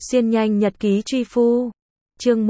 Xuyên nhanh nhật ký truy phu. Chương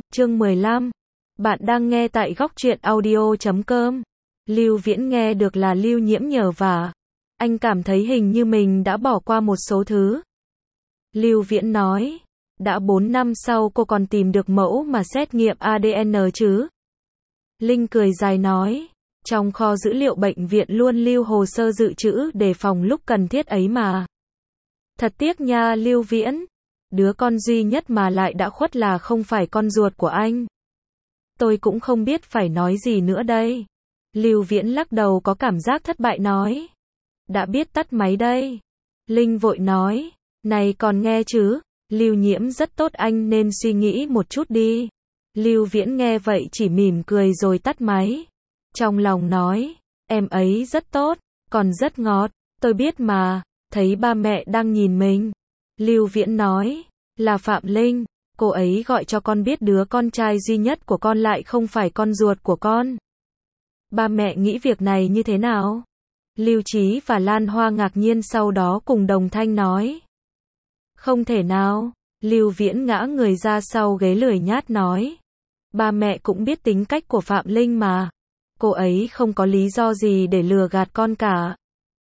15. Bạn đang nghe tại góc truyện audio.com. Lưu Viễn nghe được là Lưu Nhiễm nhờ vả. Anh cảm thấy hình như mình đã bỏ qua một số thứ. Lưu Viễn nói, đã 4 năm sau cô còn tìm được mẫu mà xét nghiệm ADN chứ? Linh cười dài nói, trong kho dữ liệu bệnh viện luôn lưu hồ sơ dự trữ để phòng lúc cần thiết ấy mà. Thật tiếc nha Lưu Viễn, đứa con duy nhất mà lại đã khuất là không phải con ruột của anh. Tôi cũng không biết phải nói gì nữa đây. Lưu Viễn lắc đầu có cảm giác thất bại nói. Đã biết tắt máy đây. Linh vội nói, này còn nghe chứ, Lưu Nhiễm rất tốt anh nên suy nghĩ một chút đi. Lưu Viễn nghe vậy chỉ mỉm cười rồi tắt máy. Trong lòng nói, em ấy rất tốt, còn rất ngọt, tôi biết mà, thấy ba mẹ đang nhìn mình. Lưu Viễn nói, là Phạm Linh, cô ấy gọi cho con biết đứa con trai duy nhất của con lại không phải con ruột của con. Ba mẹ nghĩ việc này như thế nào? Lưu Chí và Lan Hoa ngạc nhiên sau đó cùng đồng thanh nói. Không thể nào, Lưu Viễn ngã người ra sau ghế lười nhát nói. Ba mẹ cũng biết tính cách của Phạm Linh mà. Cô ấy không có lý do gì để lừa gạt con cả.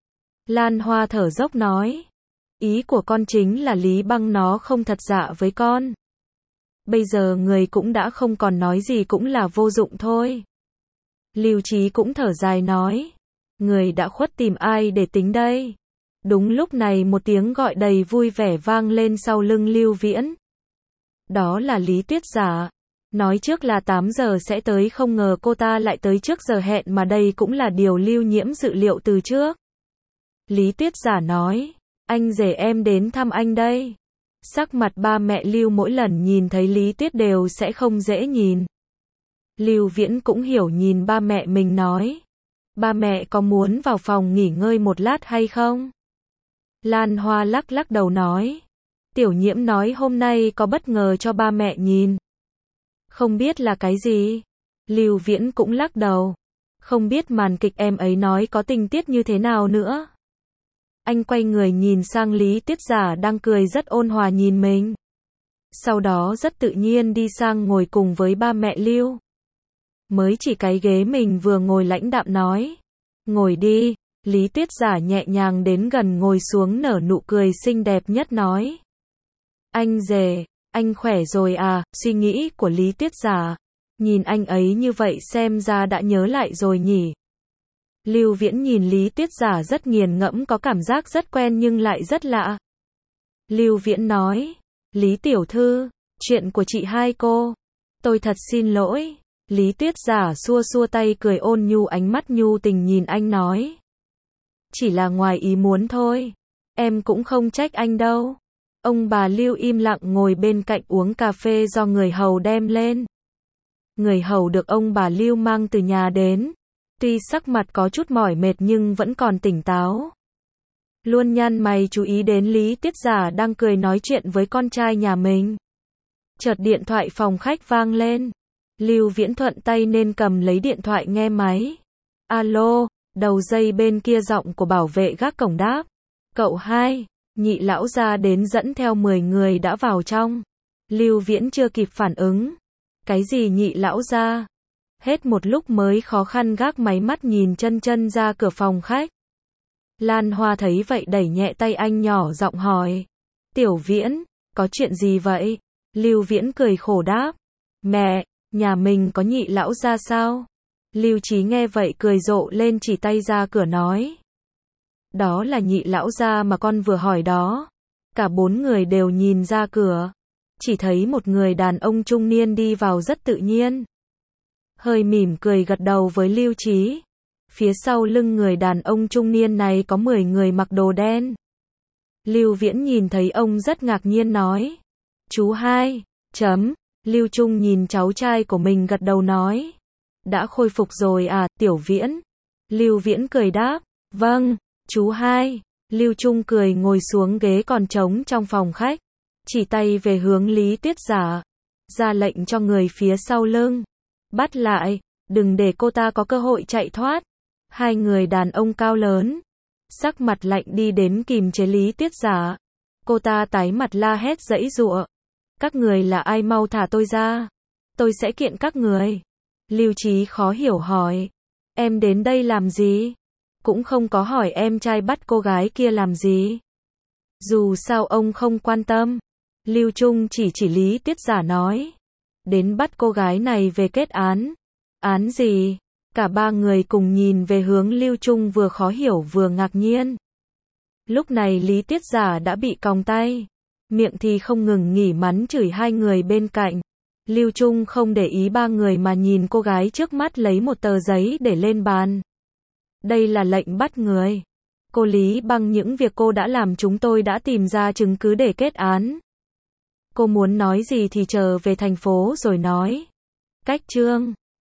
Lan Hoa thở dốc nói. Ý của con chính là Lý Băng nó không thật dạ với con. Bây giờ người cũng đã không còn nói gì cũng là vô dụng thôi. Lưu Chí cũng thở dài nói. Người đã khuất tìm ai để tính đây? Đúng lúc này một tiếng gọi đầy vui vẻ vang lên sau lưng Lưu Viễn. Đó là Lý Tuyết Giả. Nói trước là 8 giờ sẽ tới không ngờ cô ta lại tới trước giờ hẹn mà đây cũng là điều Lưu Nhiễm dự liệu từ trước. Lý Tuyết Giả nói, anh rể em đến thăm anh đây. Sắc mặt ba mẹ Lưu mỗi lần nhìn thấy Lý Tuyết đều sẽ không dễ nhìn. Lưu Viễn cũng hiểu nhìn ba mẹ mình nói. Ba mẹ có muốn vào phòng nghỉ ngơi một lát hay không? Lan Hoa lắc đầu nói. Tiểu Nhiễm nói hôm nay có bất ngờ cho ba mẹ nhìn. Không biết là cái gì? Lưu Viễn cũng lắc đầu. Không biết màn kịch em ấy nói có tình tiết như thế nào nữa. Anh quay người nhìn sang Lý Tuyết Giả đang cười rất ôn hòa nhìn mình. Sau đó rất tự nhiên đi sang ngồi cùng với ba mẹ Lưu. Mới chỉ cái ghế mình vừa ngồi lãnh đạm nói. Ngồi đi, Lý Tuyết Giả nhẹ nhàng đến gần ngồi xuống nở nụ cười xinh đẹp nhất nói. Anh rể, anh khỏe rồi à, suy nghĩ của Lý Tuyết Giả. Nhìn anh ấy như vậy xem ra đã nhớ lại rồi nhỉ. Lưu Viễn nhìn Lý Tuyết Giả rất nghiền ngẫm có cảm giác rất quen nhưng lại rất lạ. Lưu Viễn nói, Lý Tiểu Thư, chuyện của chị hai cô. Tôi thật xin lỗi. Lý Tuyết Giả xua tay cười ôn nhu ánh mắt nhu tình nhìn anh nói. Chỉ là ngoài ý muốn thôi. Em cũng không trách anh đâu. Ông bà Lưu im lặng ngồi bên cạnh uống cà phê do người hầu đem lên. Người hầu được ông bà Lưu mang từ nhà đến. Tuy sắc mặt có chút mỏi mệt nhưng vẫn còn tỉnh táo. Luôn nhăn mày chú ý đến Lý Tuyết Giả đang cười nói chuyện với con trai nhà mình. Chợt điện thoại phòng khách vang lên. Lưu Viễn thuận tay nên cầm lấy điện thoại nghe máy. Alo, đầu dây bên kia giọng của bảo vệ gác cổng đáp. Cậu hai, Nhị lão gia đến dẫn theo 10 người đã vào trong. Lưu Viễn chưa kịp phản ứng. Cái gì Nhị lão gia? Hết một lúc mới khó khăn gác máy mắt nhìn chân ra cửa phòng khách. Lan Hoa thấy vậy đẩy nhẹ tay anh nhỏ giọng hỏi. Tiểu Viễn, có chuyện gì vậy? Lưu Viễn cười khổ đáp. Mẹ, nhà mình có Nhị lão gia sao? Lưu Chí nghe vậy cười rộ lên chỉ tay ra cửa nói. Đó là Nhị lão gia mà con vừa hỏi đó. Cả 4 người đều nhìn ra cửa. Chỉ thấy một người đàn ông trung niên đi vào rất tự nhiên. Hơi mỉm cười gật đầu với Lưu Chí. Phía sau lưng người đàn ông trung niên này có 10 người mặc đồ đen. Lưu Viễn nhìn thấy ông rất ngạc nhiên nói. Chú hai, Lưu Trung nhìn cháu trai của mình gật đầu nói. Đã khôi phục rồi à, Tiểu Viễn? Lưu Viễn cười đáp. Vâng, chú hai. Lưu Trung cười ngồi xuống ghế còn trống trong phòng khách. Chỉ tay về hướng Lý Tuyết Giả. Ra lệnh cho người phía sau lưng. Bắt lại, đừng để cô ta có cơ hội chạy thoát. Hai người đàn ông cao lớn. Sắc mặt lạnh đi đến kìm chế Lý Tuyết Giả. Cô ta tái mặt la hét giãy giụa. Các người là ai, mau thả tôi ra. Tôi sẽ kiện các người. Lưu Chí khó hiểu hỏi. Em đến đây làm gì? Cũng không có hỏi em trai bắt cô gái kia làm gì. Dù sao ông không quan tâm. Lưu Trung chỉ Lý Tiết Giả nói. Đến bắt cô gái này về kết án. Án gì? Cả ba người cùng nhìn về hướng Lưu Trung, vừa khó hiểu vừa ngạc nhiên. Lúc này Lý Tiết Giả đã bị còng tay, miệng thì không ngừng nghỉ mắng chửi hai người bên cạnh. Lưu Trung không để ý ba người mà nhìn cô gái trước mắt lấy một tờ giấy để lên bàn. Đây là lệnh bắt người. Cô Lý, bằng những việc cô đã làm chúng tôi đã tìm ra chứng cứ để kết án. Cô muốn nói gì thì chờ về thành phố rồi nói. Cách chương